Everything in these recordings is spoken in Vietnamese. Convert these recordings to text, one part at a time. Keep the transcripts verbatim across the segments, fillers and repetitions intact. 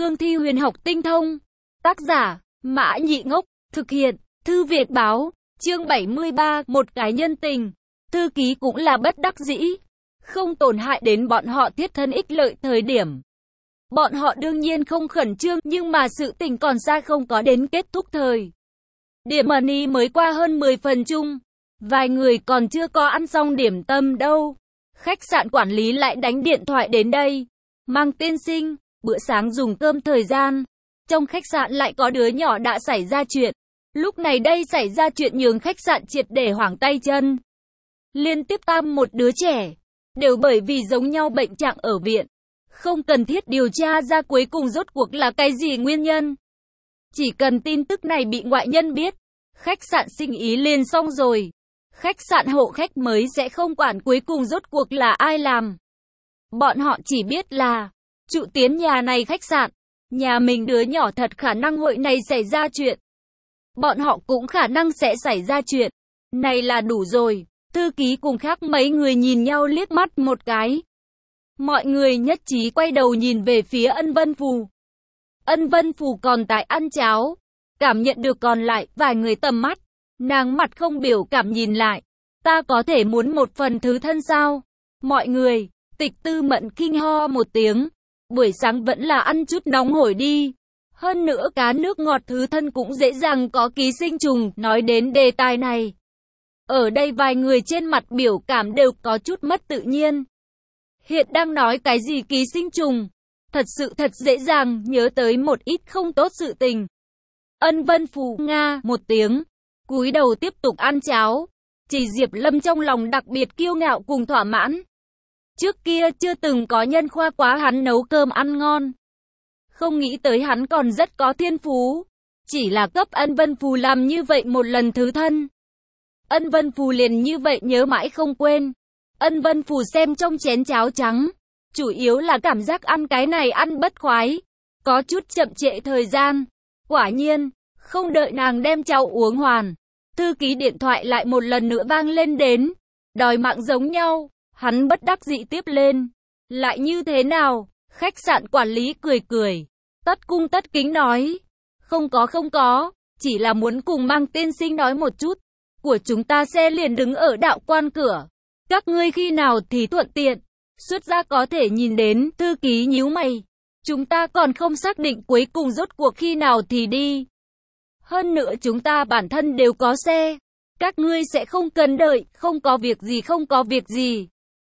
cương thi huyền học tinh thông. Tác giả, Mã Nhị Ngốc, thực hiện, Thư Việt Báo, chương bảy mươi ba, một cái nhân tình. Thư ký cũng là bất đắc dĩ, không tổn hại đến bọn họ thiết thân ích lợi thời điểm. Bọn họ đương nhiên không khẩn trương, nhưng mà sự tình còn xa không có đến kết thúc thời. Điểm money mới qua hơn mười phần chung, vài người còn chưa có ăn xong điểm tâm đâu. Khách sạn quản lý lại đánh điện thoại đến đây. Mang tiên sinh, bữa sáng dùng cơm thời gian. Trong khách sạn lại có đứa nhỏ đã xảy ra chuyện. Lúc này đây xảy ra chuyện nhường khách sạn triệt để hoảng tay chân. Liên tiếp tam một đứa trẻ, đều bởi vì giống nhau bệnh trạng ở viện. Không cần thiết điều tra ra cuối cùng rốt cuộc là cái gì nguyên nhân. Chỉ cần tin tức này bị ngoại nhân biết, khách sạn sinh ý liền xong rồi. Khách sạn hộ khách mới sẽ không quản cuối cùng rốt cuộc là ai làm. Bọn họ chỉ biết là trụ tiến nhà này khách sạn, nhà mình đứa nhỏ thật khả năng hội này xảy ra chuyện. Bọn họ cũng khả năng sẽ xảy ra chuyện. Này là đủ rồi. Thư ký cùng khác mấy người nhìn nhau liếc mắt một cái. Mọi người nhất trí quay đầu nhìn về phía Ân Vân Phù. Ân Vân Phù còn tại ăn cháo. Cảm nhận được còn lại vài người tầm mắt. Nàng mặt không biểu cảm nhìn lại. Ta có thể muốn một phần thứ thân sao? Mọi người, Tịch Tư Mẫn kinh ho một tiếng. Buổi sáng vẫn là ăn chút nóng hổi đi. Hơn nữa cá nước ngọt thứ thân cũng dễ dàng có ký sinh trùng. Nói đến đề tài này, ở đây vài người trên mặt biểu cảm đều có chút mất tự nhiên. Hiện đang nói cái gì ký sinh trùng? Thật sự thật dễ dàng nhớ tới một ít không tốt sự tình. Ân Vân Phù nga một tiếng, cúi đầu tiếp tục ăn cháo. Chỉ Diệp Lâm trong lòng đặc biệt kiêu ngạo cùng thỏa mãn. Trước kia chưa từng có nhân khoa quá hắn nấu cơm ăn ngon. Không nghĩ tới hắn còn rất có thiên phú. Chỉ là cấp Ân Vân Phù làm như vậy một lần thứ thân. Ân Vân Phù liền như vậy nhớ mãi không quên. Ân Vân Phù xem trong chén cháo trắng, chủ yếu là cảm giác ăn cái này ăn bất khoái, có chút chậm trễ thời gian. Quả nhiên, không đợi nàng đem cháo uống hoàn, thư ký điện thoại lại một lần nữa vang lên đến. Đòi mạng giống nhau, hắn bất đắc dĩ tiếp lên. Lại như thế nào? Khách sạn quản lý cười cười, tất cung tất kính nói. Không có không có, chỉ là muốn cùng Mang tiên sinh nói một chút. Của chúng ta xe liền đứng ở đạo quan cửa. Các ngươi khi nào thì thuận tiện, xuất ra có thể nhìn đến. Thư ký nhíu mày. Chúng ta còn không xác định cuối cùng rốt cuộc khi nào thì đi. Hơn nữa chúng ta bản thân đều có xe. Các ngươi sẽ không cần đợi, không có việc gì không có việc gì.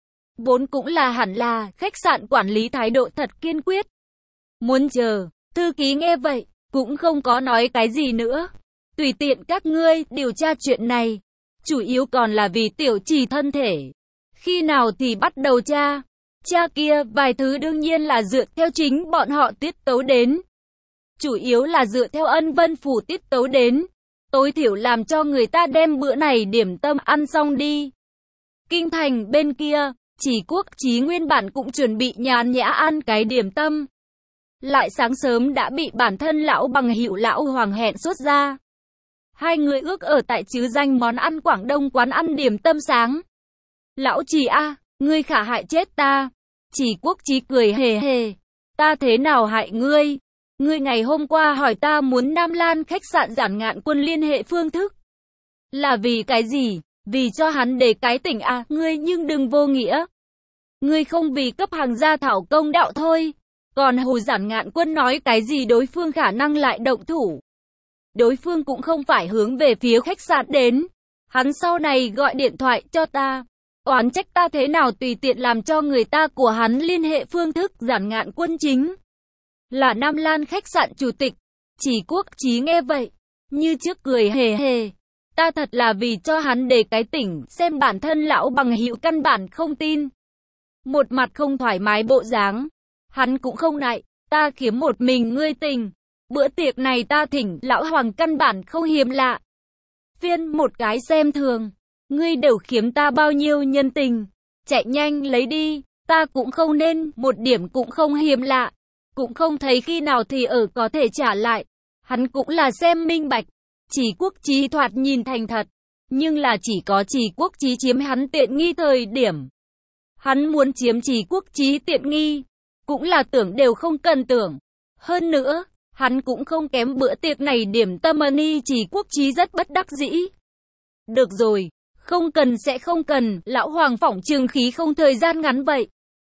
Vốn cũng là hẳn là, khách sạn quản lý thái độ thật kiên quyết. Muốn chờ, thư ký nghe vậy, cũng không có nói cái gì nữa. Tùy tiện các ngươi điều tra chuyện này. Chủ yếu còn là vì tiểu trì thân thể. Khi nào thì bắt đầu tra. Tra kia vài thứ đương nhiên là dựa theo chính bọn họ tiết tấu đến. Chủ yếu là dựa theo Ân Vân Phù tiết tấu đến. Tối thiểu làm cho người ta đem bữa này điểm tâm ăn xong đi. Kinh thành bên kia, Chỉ Quốc Chí nguyên bản cũng chuẩn bị nhàn nhã ăn cái điểm tâm. Lại sáng sớm đã bị bản thân lão bằng hữu lão Hoàng hẹn xuất ra. Hai người ước ở tại chứ danh món ăn Quảng Đông quán ăn điểm tâm sáng. Lão Trì a, ngươi khả hại chết ta. Chỉ Quốc Chí cười hề hề. Ta thế nào hại ngươi? Ngươi ngày hôm qua hỏi ta muốn Nam Lan khách sạn Giản Ngạn Quân liên hệ phương thức. Là vì cái gì? Vì cho hắn để cái tỉnh à, ngươi nhưng đừng vô nghĩa. Ngươi không vì cấp hàng gia thảo công đạo thôi. Còn Hồ Giản Ngạn Quân nói cái gì đối phương khả năng lại động thủ. Đối phương cũng không phải hướng về phía khách sạn đến. Hắn sau này gọi điện thoại cho ta. Oán trách ta thế nào tùy tiện làm cho người ta của hắn liên hệ phương thức. Giản Ngạn Quân chính là Nam Lan khách sạn chủ tịch. Chỉ Quốc Chí nghe vậy, như trước cười hề hề. Ta thật là vì cho hắn để cái tỉnh, xem bản thân lão bằng hữu căn bản không tin. Một mặt không thoải mái bộ dáng. Hắn cũng không nại, ta kiếm một mình ngươi tình. Bữa tiệc này ta thỉnh, lão Hoàng căn bản không hiếm lạ. Phiên một cái xem thường. Ngươi đều khiếm ta bao nhiêu nhân tình. Chạy nhanh lấy đi, ta cũng không nên, một điểm cũng không hiếm lạ. Cũng không thấy khi nào thì ở có thể trả lại. Hắn cũng là xem minh bạch. Chỉ Quốc Chí thoạt nhìn thành thật. Nhưng là chỉ có Chỉ Quốc Chí chiếm hắn tiện nghi thời điểm. Hắn muốn chiếm Chỉ Quốc Chí tiện nghi. Cũng là tưởng đều không cần tưởng. Hơn nữa, hắn cũng không kém bữa tiệc này điểm tâm Ân Chỉ Quốc Chí rất bất đắc dĩ. Được rồi, không cần sẽ không cần, lão hoàng phỏng trường khí không thời gian ngắn vậy.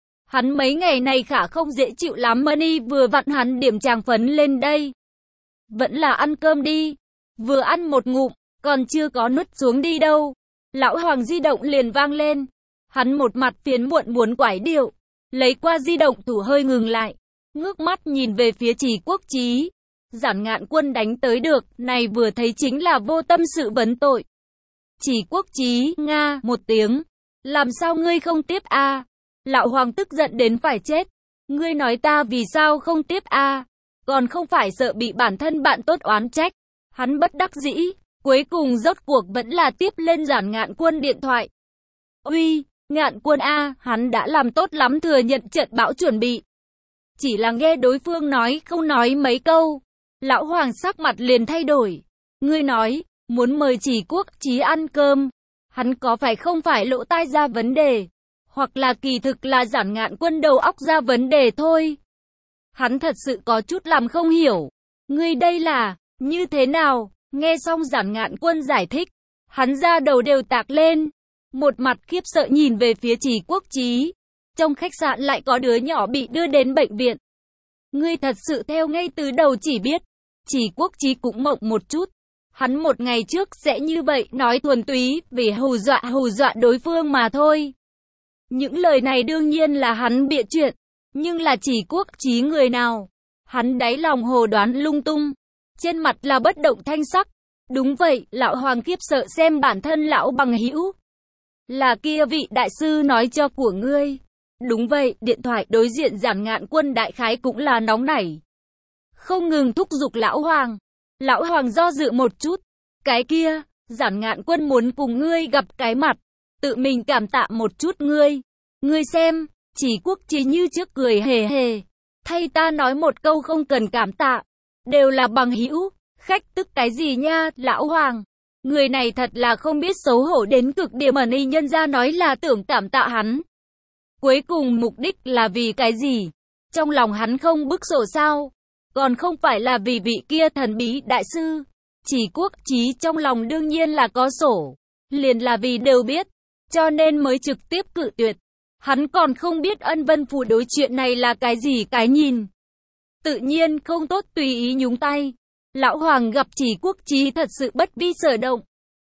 Hắn mấy ngày này khả không dễ chịu lắm, Ân vừa vặn hắn điểm tràng phấn lên đây. Vẫn là ăn cơm đi, vừa ăn một ngụm, còn chưa có nuốt xuống đi đâu. Lão hoàng di động liền vang lên, hắn một mặt phiền muộn muốn quải điệu, lấy qua di động thủ hơi ngừng lại, ngước mắt nhìn về phía Chỉ Quốc Chí. Giản Ngạn Quân đánh tới được, này vừa thấy chính là vô tâm sự vấn tội. Chỉ Quốc Chí, nga, một tiếng. Làm sao ngươi không tiếp a? À? Lão hoàng tức giận đến phải chết. Ngươi nói ta vì sao không tiếp a? À? Còn không phải sợ bị bản thân bạn tốt oán trách. Hắn bất đắc dĩ, cuối cùng rốt cuộc vẫn là tiếp lên Giản Ngạn Quân điện thoại. Uy, Ngạn Quân a, à, hắn đã làm tốt lắm thừa nhận trận bão chuẩn bị. Chỉ là nghe đối phương nói không nói mấy câu, lão hoàng sắc mặt liền thay đổi. Ngươi nói, muốn mời Chỉ Quốc Chí ăn cơm, hắn có phải không phải lỗ tai ra vấn đề, hoặc là kỳ thực là Giản Ngạn Quân đầu óc ra vấn đề thôi. Hắn thật sự có chút làm không hiểu. Ngươi đây là, như thế nào? Nghe xong Giản Ngạn Quân giải thích, hắn ra đầu đều tạc lên, một mặt khiếp sợ nhìn về phía Chỉ Quốc Chí. Trong khách sạn lại có đứa nhỏ bị đưa đến bệnh viện. Ngươi thật sự theo ngay từ đầu chỉ biết. Chỉ Quốc Chí cũng mộng một chút. Hắn một ngày trước sẽ như vậy nói thuần túy vì hù dọa hù dọa đối phương mà thôi. Những lời này đương nhiên là hắn bịa chuyện. Nhưng là Chỉ Quốc Chí người nào? Hắn đáy lòng hồ đoán lung tung. Trên mặt là bất động thanh sắc. Đúng vậy, lão hoàng khiếp sợ xem bản thân lão bằng hữu. Là kia vị đại sư nói cho của ngươi. Đúng vậy, điện thoại đối diện Giản Ngạn Quân đại khái cũng là nóng nảy. Không ngừng thúc giục lão hoàng. Lão hoàng do dự một chút. Cái kia, Giản Ngạn Quân muốn cùng ngươi gặp cái mặt. Tự mình cảm tạ một chút ngươi. Ngươi xem, Chỉ Quốc Chí như trước cười hề hề. Thay ta nói một câu không cần cảm tạ. Đều là bằng hữu. Khách tức cái gì nha, lão hoàng. Người này thật là không biết xấu hổ đến cực điểm. Ẩn y nhân ra nói là tưởng cảm tạ hắn. Cuối cùng mục đích là vì cái gì? Trong lòng hắn không bức sổ sao? Còn không phải là vì vị kia thần bí đại sư. Chỉ Quốc Chí trong lòng đương nhiên là có sổ. Liền là vì đều biết. Cho nên mới trực tiếp cự tuyệt. Hắn còn không biết Ân Vân Phủ đối chuyện này là cái gì cái nhìn. Tự nhiên không tốt tùy ý nhúng tay. Lão hoàng gặp Chỉ Quốc Chí thật sự bất vi sở động.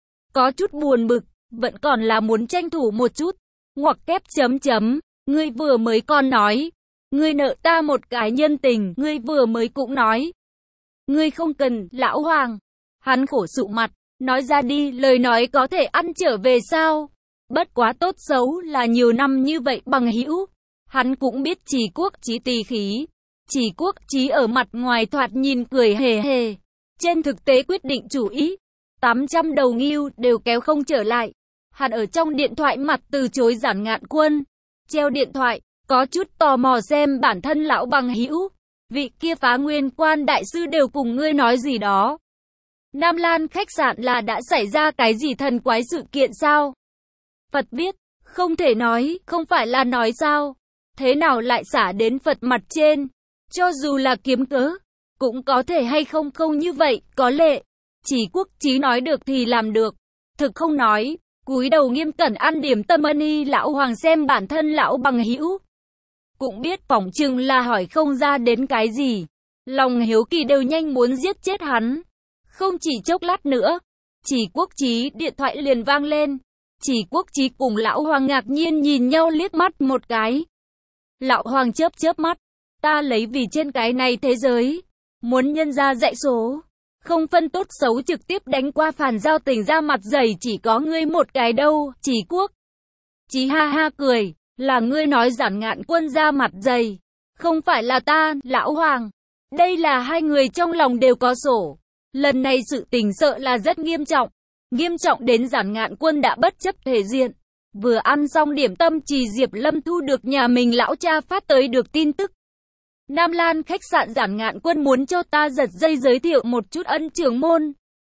Có chút buồn bực, vẫn còn là muốn tranh thủ một chút. Ngoặc kép chấm chấm, ngươi vừa mới còn nói. Ngươi nợ ta một cái nhân tình, ngươi vừa mới cũng nói. Ngươi không cần, lão hoàng. Hắn khổ sụ mặt, nói ra đi, lời nói có thể ăn trở về sao? Bất quá tốt xấu là nhiều năm như vậy bằng hữu. Hắn cũng biết Chỉ Quốc Chí tỳ khí. Chỉ Quốc Chí ở mặt ngoài thoạt nhìn cười hề hề. Trên thực tế quyết định chủ ý. tám trăm đầu ngưu đều kéo không trở lại. Hắn ở trong điện thoại mặt từ chối Giản Ngạn Quân. Treo điện thoại, có chút tò mò xem bản thân lão bằng hữu. Vị kia Phá Nguyên Quan đại sư đều cùng ngươi nói gì đó. Nam Lan khách sạn là đã xảy ra cái gì thần quái sự kiện sao? Phật biết, không thể nói, không phải là nói sao? Thế nào lại xả đến Phật mặt trên? Cho dù là kiếm cớ, cũng có thể hay không không như vậy, có lệ. Chỉ Quốc Chí nói được thì làm được. Thực không nói, cúi đầu nghiêm cẩn ăn điểm tâm. Ân y lão hoàng xem bản thân lão bằng hữu. Cũng biết phỏng chừng là hỏi không ra đến cái gì. Lòng hiếu kỳ đều nhanh muốn giết chết hắn. Không chỉ chốc lát nữa, Chỉ Quốc Chí điện thoại liền vang lên. Chỉ Quốc Chí cùng lão hoàng ngạc nhiên nhìn nhau liếc mắt một cái. Lão hoàng chớp chớp mắt. Ta lấy vì trên cái này thế giới, muốn nhân ra dạy số, không phân tốt xấu trực tiếp đánh qua phản giao tình ra mặt dày chỉ có ngươi một cái đâu. Chỉ Quốc Chí ha ha cười, là ngươi nói Giản Ngạn Quân ra mặt dày, không phải là ta, lão hoàng. Đây là hai người trong lòng đều có sổ. Lần này sự tình sợ là rất nghiêm trọng. Nghiêm trọng đến Giản Ngạn Quân đã bất chấp thể diện. Vừa ăn xong điểm tâm Trì Diệp Lâm thu được nhà mình lão cha phát tới được tin tức. Nam Lan khách sạn Giản Ngạn Quân muốn cho ta giật dây giới thiệu một chút Ân trưởng môn.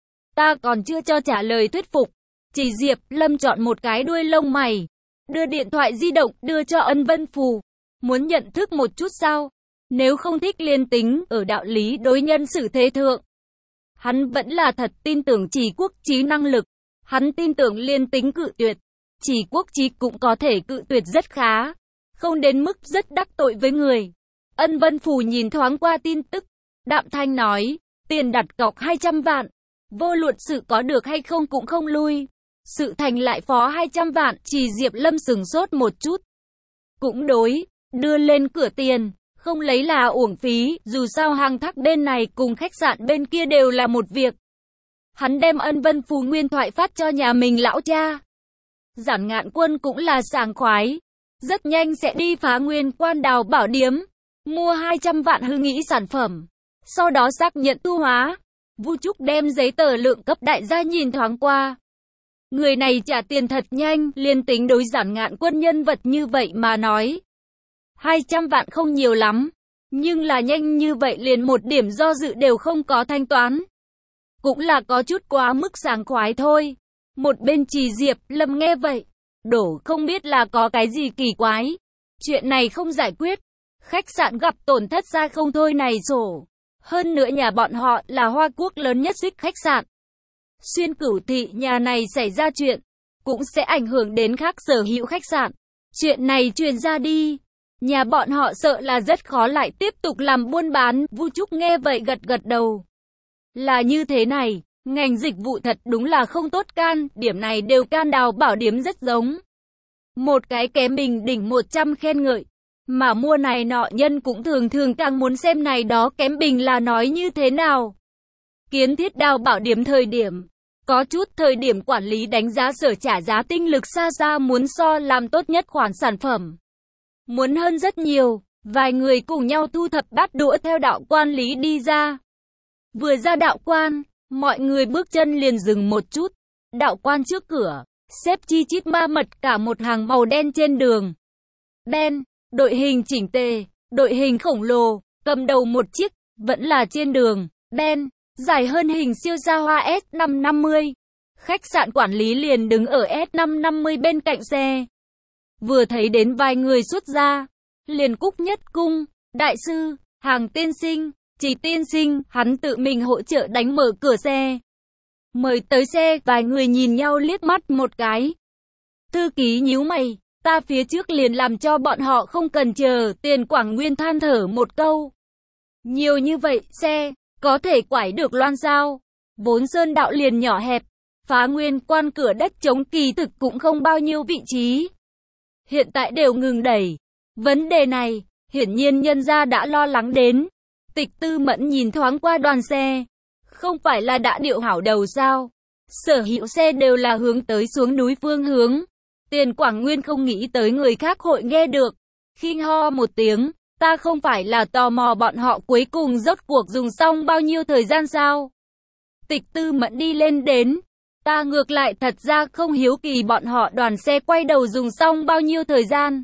Ta còn chưa cho trả lời thuyết phục. Trì Diệp Lâm chọn một cái đuôi lông mày. Đưa điện thoại di động đưa cho Ân Vân Phù. Muốn nhận thức một chút sao? Nếu không thích Liên Tính ở đạo lý đối nhân xử thế thượng, hắn vẫn là thật tin tưởng Chỉ Quốc Chí năng lực. Hắn tin tưởng Liên Tính cự tuyệt, Chỉ Quốc Chí cũng có thể cự tuyệt rất khá, không đến mức rất đắc tội với người. Ân Vân Phù nhìn thoáng qua tin tức, đạm thanh nói, tiền đặt cọc hai trăm vạn, vô luận sự có được hay không cũng không lui. Sự thành lại phó hai trăm vạn, Chỉ Diệp Lâm sừng sốt một chút. Cũng đối, đưa lên cửa tiền, không lấy là uổng phí, dù sao hàng thác bên này cùng khách sạn bên kia đều là một việc. Hắn đem Ân Vân Phù nguyên thoại phát cho nhà mình lão cha. Giản Ngạn Quân cũng là sảng khoái, rất nhanh sẽ đi phá nguyên quan đào bảo điếm, mua hai trăm vạn hư nghĩ sản phẩm, sau đó xác nhận thu hóa. Vu Trúc đem giấy tờ lượng cấp đại gia nhìn thoáng qua. Người này trả tiền thật nhanh, Liên Tính đối Giản Ngạn Quân nhân vật như vậy mà nói. hai trăm vạn không nhiều lắm, nhưng là nhanh như vậy liền một điểm do dự đều không có thanh toán. Cũng là có chút quá mức sảng khoái thôi. Một bên Chỉ Diệp Lâm nghe vậy, đổ không biết là có cái gì kỳ quái. Chuyện này không giải quyết, khách sạn gặp tổn thất ra không thôi này sổ. Hơn nữa nhà bọn họ là Hoa Quốc lớn nhất xích khách sạn. Xuyên Cửu thị nhà này xảy ra chuyện, cũng sẽ ảnh hưởng đến khác sở hữu khách sạn. Chuyện này truyền ra đi, nhà bọn họ sợ là rất khó lại tiếp tục làm buôn bán. Vu Trúc nghe vậy gật gật đầu. Là như thế này, ngành dịch vụ thật đúng là không tốt can, điểm này đều can đào bảo điếm rất giống. Một cái kém bình đỉnh một trăm khen ngợi, mà mua này nọ nhân cũng thường thường càng muốn xem này đó kém bình là nói như thế nào. Kiến Thiết đào bảo điếm thời điểm, có chút thời điểm quản lý đánh giá sở trả giá tinh lực xa xa muốn so làm tốt nhất khoản sản phẩm. Muốn hơn rất nhiều, vài người cùng nhau thu thập bát đũa theo đạo quan lý đi ra. Vừa ra đạo quan, mọi người bước chân liền dừng một chút. Đạo quan trước cửa, xếp chi chít ma mật cả một hàng màu đen trên đường. Đen, đội hình chỉnh tề, đội hình khổng lồ, cầm đầu một chiếc, vẫn là trên đường, đen, dài hơn hình siêu gia hoa S năm năm mươi. Khách sạn quản lý liền đứng ở S năm năm mươi bên cạnh xe. Vừa thấy đến vài người xuất ra, liền cúc nhất cung, đại sư, Hàng tiên sinh, Chỉ tiên sinh, hắn tự mình hỗ trợ đánh mở cửa xe. Mời tới xe, vài người nhìn nhau liếc mắt một cái. Thư ký nhíu mày, ta phía trước liền làm cho bọn họ không cần chờ, Tiền Quảng Nguyên than thở một câu. Nhiều như vậy, xe, có thể quải được loan sao? Vốn sơn đạo liền nhỏ hẹp, phá nguyên quan cửa đất trống kỳ thực cũng không bao nhiêu vị trí. Hiện tại đều ngừng đẩy. Vấn đề này, hiển nhiên nhân gia đã lo lắng đến. Tịch Tư Mẫn nhìn thoáng qua đoàn xe. Không phải là đã điệu hảo đầu sao? Sở hữu xe đều là hướng tới xuống núi phương hướng. Tiền Quảng Nguyên không nghĩ tới người khác hội nghe được. Khinh ho một tiếng, ta không phải là tò mò bọn họ cuối cùng rốt cuộc dùng xong bao nhiêu thời gian sao? Tịch Tư Mẫn đi lên đến. Ta ngược lại thật ra không hiếu kỳ bọn họ đoàn xe quay đầu dùng xong bao nhiêu thời gian.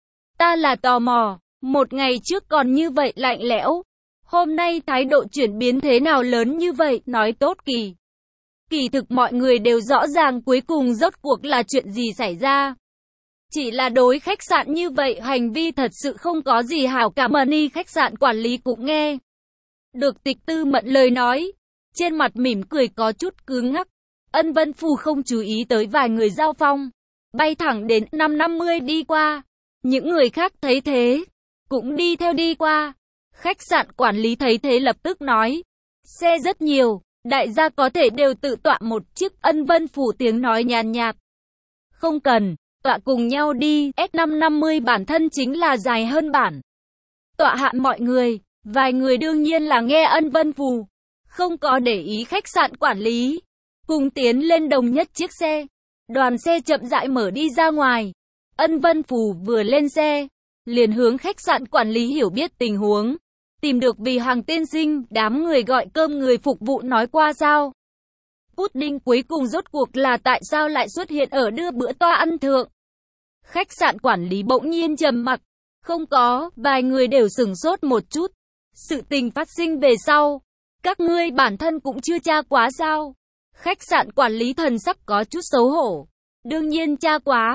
Ta là tò mò, một ngày trước còn như vậy lạnh lẽo. Hôm nay thái độ chuyển biến thế nào lớn như vậy, nói tốt kỳ. Kỳ thực mọi người đều rõ ràng cuối cùng rốt cuộc là chuyện gì xảy ra. Chỉ là đối khách sạn như vậy hành vi thật sự không có gì hảo cảm. Money khách sạn quản lý cũng nghe được Tịch Tư Mẫn lời nói. Trên mặt mỉm cười có chút cứng ngắc. Ân Vân Phù không chú ý tới vài người giao phong. Bay thẳng đến năm năm mươi đi qua. Những người khác thấy thế, cũng đi theo đi qua. Khách sạn quản lý thấy thế lập tức nói. Xe rất nhiều, đại gia có thể đều tự tọa một chiếc. Ân Vân Phù tiếng nói nhàn nhạt. Không cần, tọa cùng nhau đi. S năm năm mươi bản thân chính là dài hơn bản. Tọa hạ mọi người, vài người đương nhiên là nghe Ân Vân Phù. Không có để ý khách sạn quản lý. Cùng tiến lên đồng nhất chiếc xe. Đoàn xe chậm rãi mở đi ra ngoài. Ân Vân Phù vừa lên xe, liền hướng khách sạn quản lý hiểu biết tình huống. Tìm được vì Hàng tiên sinh, đám người gọi cơm người phục vụ nói qua sao. Pudding cuối cùng rốt cuộc là tại sao lại xuất hiện ở đưa bữa toa ăn thượng. Khách sạn quản lý bỗng nhiên trầm mặc. Không có, vài người đều sửng sốt một chút. Sự tình phát sinh về sau. Các ngươi bản thân cũng chưa tra quá sao. Khách sạn quản lý thần sắc có chút xấu hổ. Đương nhiên tra quá.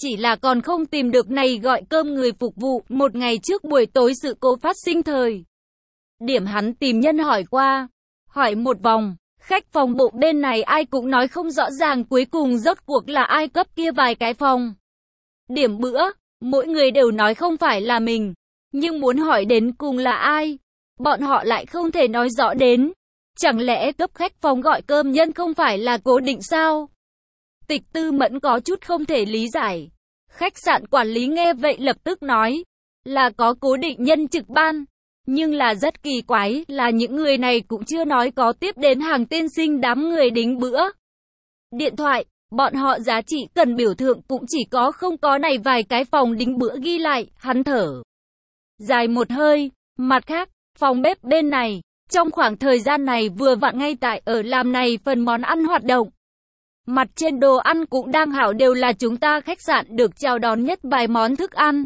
Chỉ là còn không tìm được này gọi cơm người phục vụ. Một ngày trước buổi tối sự cố phát sinh thời điểm hắn tìm nhân hỏi qua, hỏi một vòng, khách phòng bộ bên này ai cũng nói không rõ ràng cuối cùng rốt cuộc là ai cấp kia vài cái phòng. Điểm bữa, mỗi người đều nói không phải là mình, nhưng muốn hỏi đến cùng là ai, bọn họ lại không thể nói rõ đến. Chẳng lẽ cấp khách phòng gọi cơm nhân không phải là cố định sao? Tịch Tư Mẫn có chút không thể lý giải. Khách sạn quản lý nghe vậy lập tức nói, là có cố định nhân trực ban. Nhưng là rất kỳ quái là những người này cũng chưa nói có tiếp đến hàng tiên sinh đám người đính bữa. Điện thoại, bọn họ giá trị cần biểu thượng cũng chỉ có không có này vài cái phòng đính bữa ghi lại, hắn thở dài một hơi. Mặt khác, phòng bếp bên này, trong khoảng thời gian này vừa vặn ngay tại ở làm này phần món ăn hoạt động. Mặt trên đồ ăn cũng đang hảo đều là chúng ta khách sạn được chào đón nhất vài món thức ăn.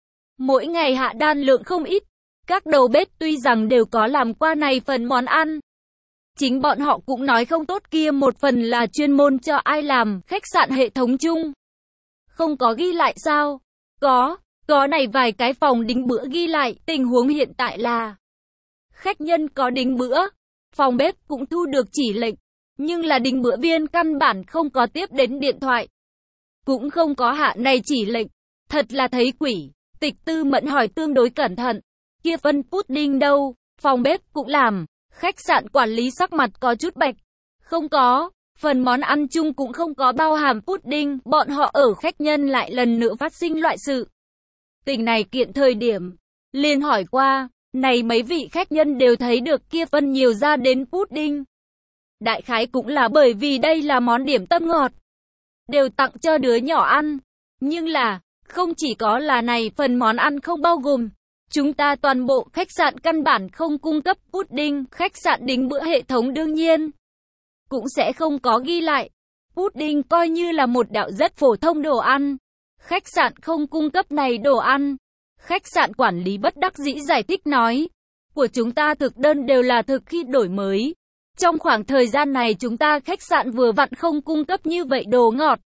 Mỗi ngày hạ đan lượng không ít. Các đầu bếp tuy rằng đều có làm qua này phần món ăn. Chính bọn họ cũng nói không tốt kia một phần là chuyên môn cho ai làm, khách sạn hệ thống chung. Không có ghi lại sao? Có, có này vài cái phòng đính bữa ghi lại, tình huống hiện tại là khách nhân có đính bữa, phòng bếp cũng thu được chỉ lệnh, nhưng là đính bữa viên căn bản không có tiếp đến điện thoại. Cũng không có hạ này chỉ lệnh, thật là thấy quỷ. Tịch Tư Mẫn hỏi tương đối cẩn thận. Kia phân pudding đâu, phòng bếp cũng làm, khách sạn quản lý sắc mặt có chút bạch. Không có, phần món ăn chung cũng không có bao hàm pudding, bọn họ ở khách nhân lại lần nữa phát sinh loại sự tình này kiện thời điểm. Liền hỏi qua, này mấy vị khách nhân đều thấy được kia phân nhiều ra đến pudding. Đại khái cũng là bởi vì đây là món điểm tâm ngọt, đều tặng cho đứa nhỏ ăn. Nhưng là, không chỉ có là này phần món ăn không bao gồm. Chúng ta toàn bộ khách sạn căn bản không cung cấp pudding, khách sạn đính bữa hệ thống đương nhiên cũng sẽ không có ghi lại. Pudding coi như là một đạo rất phổ thông đồ ăn. Khách sạn không cung cấp này đồ ăn. Khách sạn quản lý bất đắc dĩ giải thích nói, của chúng ta thực đơn đều là thực khi đổi mới. Trong khoảng thời gian này chúng ta khách sạn vừa vặn không cung cấp như vậy đồ ngọt.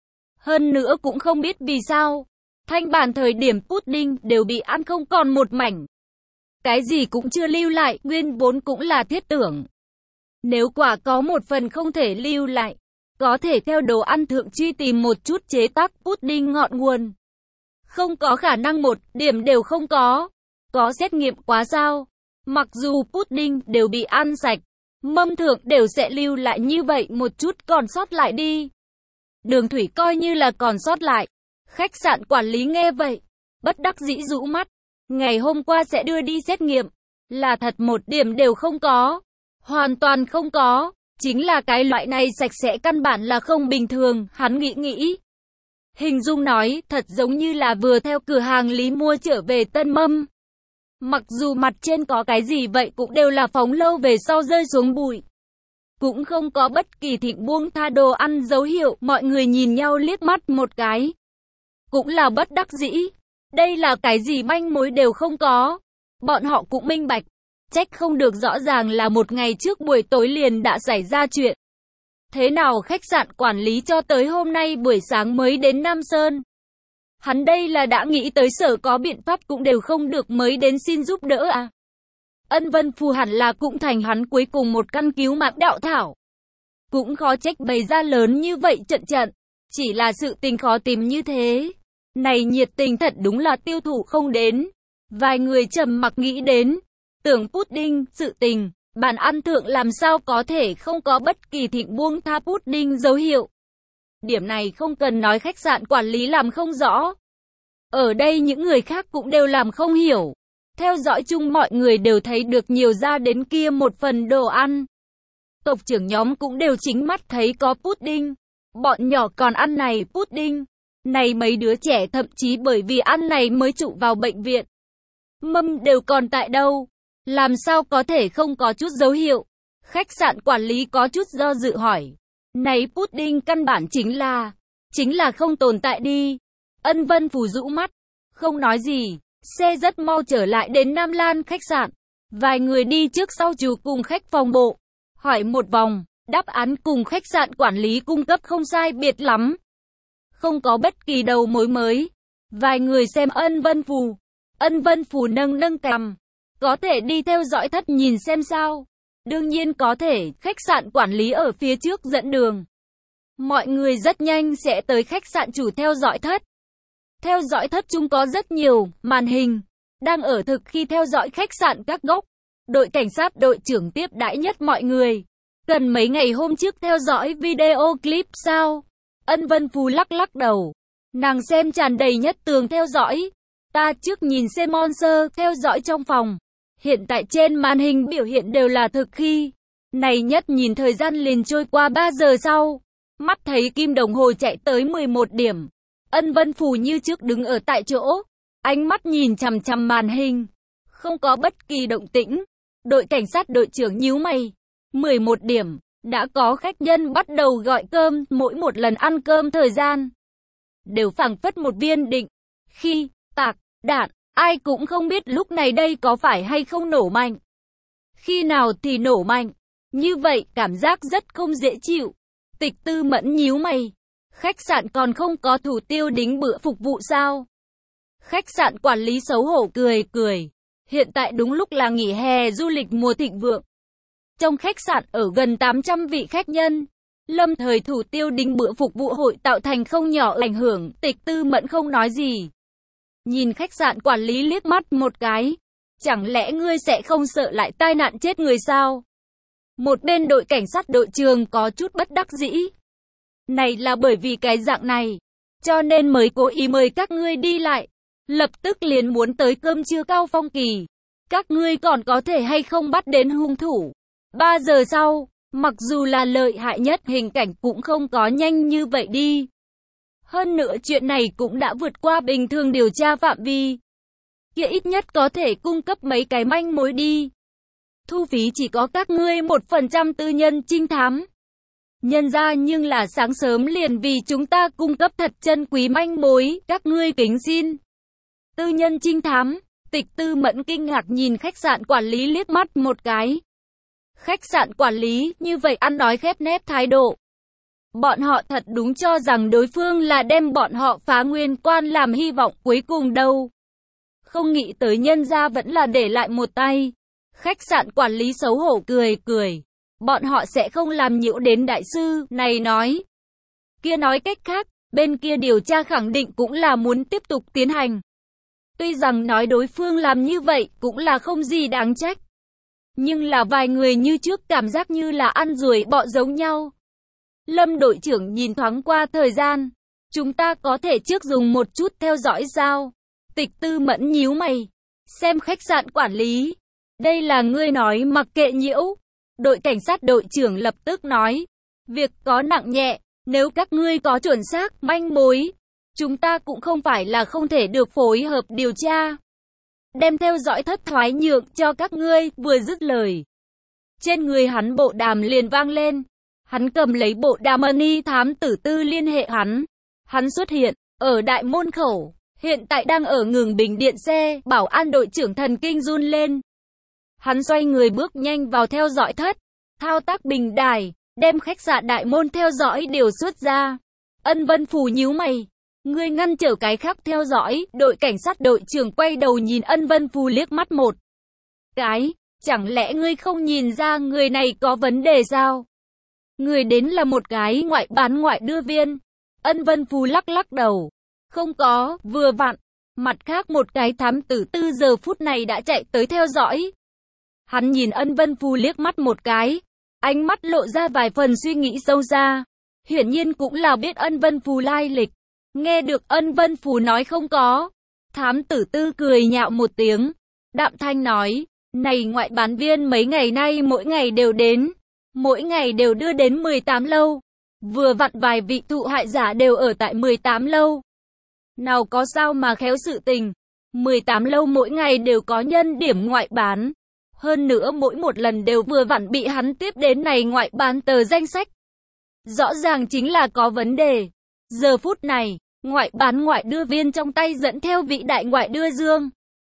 Hơn nữa cũng không biết vì sao. Thanh bản thời điểm pudding đều bị ăn không còn một mảnh. Cái gì cũng chưa lưu lại, nguyên vốn cũng là thiết tưởng. Nếu quả có một phần không thể lưu lại, có thể theo đồ ăn thượng truy tìm một chút chế tác pudding ngọn nguồn. Không có khả năng một điểm đều không có. Có xét nghiệm quá sao? Mặc dù pudding đều bị ăn sạch, mâm thượng đều sẽ lưu lại như vậy một chút còn sót lại đi. Đường thủy coi như là còn sót lại. Khách sạn quản lý nghe vậy, bất đắc dĩ rũ mắt. Ngày hôm qua sẽ đưa đi xét nghiệm, là thật một điểm đều không có. Hoàn toàn không có. Chính là cái loại này sạch sẽ căn bản là không bình thường, hắn nghĩ nghĩ. Hình dung nói, thật giống như là vừa theo cửa hàng lý mua trở về tân mâm. Mặc dù mặt trên có cái gì vậy cũng đều là phóng lâu về sau rơi xuống bụi. Cũng không có bất kỳ thịnh buông tha đồ ăn dấu hiệu, mọi người nhìn nhau liếc mắt một cái. Cũng là bất đắc dĩ. Đây là cái gì manh mối đều không có. Bọn họ cũng minh bạch. Trách không được rõ ràng là một ngày trước buổi tối liền đã xảy ra chuyện. Thế nào khách sạn quản lý cho tới hôm nay buổi sáng mới đến Nam Sơn. Hắn đây là đã nghĩ tới sở có biện pháp cũng đều không được mới đến xin giúp đỡ à. Ân Vân Phù hẳn là cũng thành hắn cuối cùng một căn cứu mạng đạo thảo. Cũng khó trách bày ra lớn như vậy trận trận. Chỉ là sự tình khó tìm như thế. Này nhiệt tình thật đúng là tiêu thụ không đến. Vài người trầm mặc nghĩ đến. Tưởng pudding, sự tình, bàn ăn thượng làm sao có thể không có bất kỳ thịnh buông tha pudding dấu hiệu. Điểm này không cần nói khách sạn quản lý làm không rõ. Ở đây những người khác cũng đều làm không hiểu. Theo dõi chung mọi người đều thấy được nhiều ra đến kia một phần đồ ăn. Tộc trưởng nhóm cũng đều chính mắt thấy có pudding. Bọn nhỏ còn ăn này pudding. Này mấy đứa trẻ thậm chí bởi vì ăn này mới trụ vào bệnh viện. Mâm đều còn tại đâu. Làm sao có thể không có chút dấu hiệu. Khách sạn quản lý có chút do dự hỏi. Này pudding căn bản chính là, chính là không tồn tại đi. Ân Vân Phù rũ mắt, không nói gì. Xe rất mau trở lại đến Nam Lan khách sạn. Vài người đi trước sau chủ cùng khách phòng bộ. Hỏi một vòng, đáp án cùng khách sạn quản lý cung cấp không sai biệt lắm. không có bất kỳ đầu mối mới. Vài người xem Ân Vân Phù. Ân Vân Phù nâng nâng cằm. Có thể đi theo dõi thất nhìn xem sao. Đương nhiên có thể, khách sạn quản lý ở phía trước dẫn đường. Mọi người rất nhanh sẽ tới khách sạn chủ theo dõi thất. Theo dõi thất chúng có rất nhiều màn hình, đang ở thực khi theo dõi khách sạn các góc. Đội cảnh sát đội trưởng tiếp đãi nhất mọi người. Gần mấy ngày hôm trước theo dõi video clip sao? Ân Vân Phù lắc lắc đầu. Nàng xem tràn đầy nhất tường theo dõi. Ta trước nhìn xem monster theo dõi trong phòng. Hiện tại trên màn hình biểu hiện đều là thực khi. Này nhất nhìn thời gian liền trôi qua ba giờ sau. Mắt thấy kim đồng hồ chạy tới mười một điểm. Ân Vân Phù như trước đứng ở tại chỗ. Ánh mắt nhìn chằm chằm màn hình. Không có bất kỳ động tĩnh. Đội cảnh sát đội trưởng nhíu mày. mười một điểm. Đã có khách nhân bắt đầu gọi cơm. Mỗi một lần ăn cơm thời gian đều phảng phất một viên định. Khi tạc đạn, ai cũng không biết lúc này đây có phải hay không nổ mạnh. Khi nào thì nổ mạnh. Như vậy cảm giác rất không dễ chịu. Tịch Tư Mẫn nhíu mày. Khách sạn còn không có thủ tiêu đính bữa phục vụ sao? Khách sạn quản lý xấu hổ cười cười. Hiện tại đúng lúc là nghỉ hè du lịch mùa thịnh vượng. Trong khách sạn ở gần tám trăm vị khách nhân. Lâm thời thủ tiêu đính bữa phục vụ hội tạo thành không nhỏ ảnh hưởng. Tịch Tư Mẫn không nói gì. Nhìn khách sạn quản lý liếc mắt một cái. Chẳng lẽ ngươi sẽ không sợ lại tai nạn chết người sao? Một bên đội cảnh sát đội trường có chút bất đắc dĩ. Này là bởi vì cái dạng này. Cho nên mới cố ý mời các ngươi đi lại. Lập tức liền muốn tới cơm trưa cao phong kỳ. Các ngươi còn có thể hay không bắt đến hung thủ. Ba giờ sau, mặc dù là lợi hại nhất hình cảnh cũng không có nhanh như vậy đi. Hơn nữa chuyện này cũng đã vượt qua bình thường điều tra phạm vi. Kia ít nhất có thể cung cấp mấy cái manh mối đi. Thu phí chỉ có các ngươi một phần trăm tư nhân trinh thám. Nhân ra nhưng là sáng sớm liền vì chúng ta cung cấp thật chân quý manh mối, các ngươi kính xin. Tư nhân trinh thám, Tịch Tư Mẫn kinh ngạc nhìn khách sạn quản lý liếc mắt một cái. Khách sạn quản lý như vậy ăn nói khép nép thái độ. Bọn họ thật đúng cho rằng đối phương là đem bọn họ phá nguyên quan làm hy vọng cuối cùng đâu. Không nghĩ tới nhân ra vẫn là để lại một tay. Khách sạn quản lý xấu hổ cười cười. Bọn họ sẽ không làm nhiễu đến đại sư này nói. Kia nói cách khác, bên kia điều tra khẳng định cũng là muốn tiếp tục tiến hành. Tuy rằng nói đối phương làm như vậy cũng là không gì đáng trách. Nhưng là vài người như trước cảm giác như là ăn ruồi bọ giống nhau. Lâm đội trưởng nhìn thoáng qua thời gian. Chúng ta có thể trước dùng một chút theo dõi sao? Tịch Tư Mẫn nhíu mày. Xem khách sạn quản lý. Đây là ngươi nói mặc kệ nhiễu. Đội cảnh sát đội trưởng lập tức nói. Việc có nặng nhẹ, nếu các ngươi có chuẩn xác, manh mối. Chúng ta cũng không phải là không thể được phối hợp điều tra. Đem theo dõi thất thoái nhượng cho các ngươi, vừa dứt lời. Trên người hắn bộ đàm liền vang lên. Hắn cầm lấy bộ đàm money thám tử tư liên hệ hắn. Hắn xuất hiện, ở đại môn khẩu. Hiện tại đang ở ngừng bình điện xe, bảo an đội trưởng thần kinh run lên. Hắn xoay người bước nhanh vào theo dõi thất. Thao tác bình đài, đem khách sạn đại môn theo dõi đều xuất ra. Ân Vân Phù nhíu mày. Ngươi ngăn trở cái khác theo dõi, đội cảnh sát đội trưởng quay đầu nhìn Ân Vân Phù liếc mắt một cái. Chẳng lẽ ngươi không nhìn ra người này có vấn đề sao? Người đến là một cái ngoại bán ngoại đưa viên. Ân Vân Phù lắc lắc đầu. Không có, vừa vặn. Mặt khác một cái thám tử tư giờ phút này đã chạy tới theo dõi. Hắn nhìn Ân Vân Phù liếc mắt một cái. Ánh mắt lộ ra vài phần suy nghĩ sâu xa. Hiển nhiên cũng là biết Ân Vân Phù lai lịch. Nghe được Ân Vân Phù nói không có. Thám tử tư cười nhạo một tiếng. Đạm thanh nói. Này ngoại bán viên mấy ngày nay mỗi ngày đều đến. Mỗi ngày đều đưa đến mười tám lâu. Vừa vặn vài vị thụ hại giả đều ở tại mười tám lâu. Nào có sao mà khéo sự tình. mười tám lâu mỗi ngày đều có nhân điểm ngoại bán. Hơn nữa mỗi một lần đều vừa vặn bị hắn tiếp đến này ngoại bán tờ danh sách. Rõ ràng chính là có vấn đề. Giờ phút này, ngoại bán ngoại đưa viên trong tay dẫn theo vị đại ngoại đưa dương.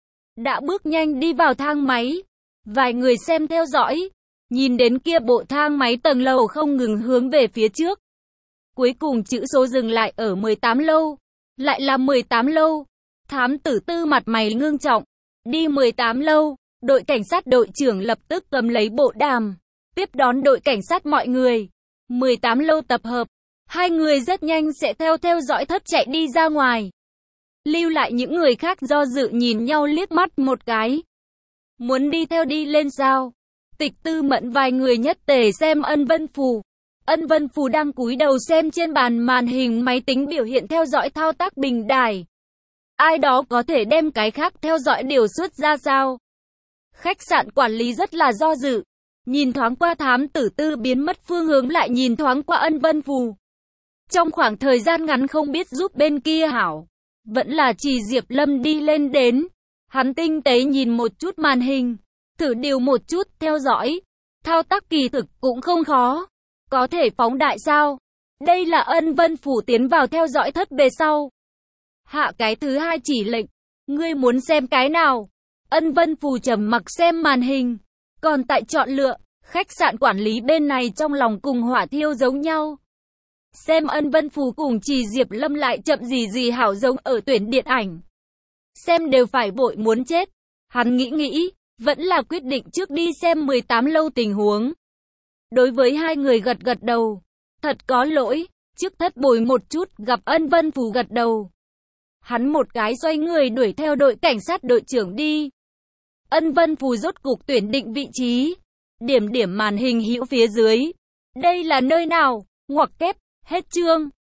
Đã bước nhanh đi vào thang máy. Vài người xem theo dõi. Nhìn đến kia bộ thang máy tầng lầu không ngừng hướng về phía trước. Cuối cùng chữ số dừng lại ở mười tám lâu. Lại là mười tám lâu. Thám tử Tư mặt mày ngưng trọng. Đi mười tám lâu. Đội cảnh sát đội trưởng lập tức cầm lấy bộ đàm. Tiếp đón đội cảnh sát mọi người. mười tám lâu tập hợp. Hai người rất nhanh sẽ theo theo dõi thất chạy đi ra ngoài. Lưu lại những người khác do dự nhìn nhau liếc mắt một cái. Muốn đi theo đi lên sao? Tịch Tư Mẫn vài người nhất tề xem Ân Vân Phù. Ân Vân Phù đang cúi đầu xem trên bàn màn hình máy tính biểu hiện theo dõi thao tác bình đài. Ai đó có thể đem cái khác theo dõi điều xuất ra sao? Khách sạn quản lý rất là do dự. Nhìn thoáng qua thám tử Tư biến mất phương hướng lại nhìn thoáng qua Ân Vân Phù. Trong khoảng thời gian ngắn không biết giúp bên kia hảo. Vẫn là chỉ Diệp Lâm đi lên đến. Hắn tinh tế nhìn một chút màn hình. Thử điều một chút theo dõi. Thao tác kỳ thực cũng không khó. Có thể phóng đại sao? Đây là Ân Vân Phù tiến vào theo dõi thất về sau. Hạ cái thứ hai chỉ lệnh. Ngươi muốn xem cái nào? Ân Vân Phù trầm mặc xem màn hình. Còn tại chọn lựa, khách sạn quản lý bên này trong lòng cùng hỏa thiêu giống nhau. Xem Ân Vân Phù cùng Trì Diệp Lâm lại chậm gì gì hảo giống ở tuyển điện ảnh. Xem đều phải vội muốn chết. Hắn nghĩ nghĩ, vẫn là quyết định trước đi xem mười tám lâu tình huống. Đối với hai người gật gật đầu. Thật có lỗi, trước thất bồi một chút gặp Ân Vân Phù gật đầu. Hắn một cái xoay người đuổi theo đội cảnh sát đội trưởng đi. Ân Vân Phù rốt cục tuyển định vị trí. Điểm điểm màn hình hữu phía dưới. Đây là nơi nào? Ngoặc kép, hết chương.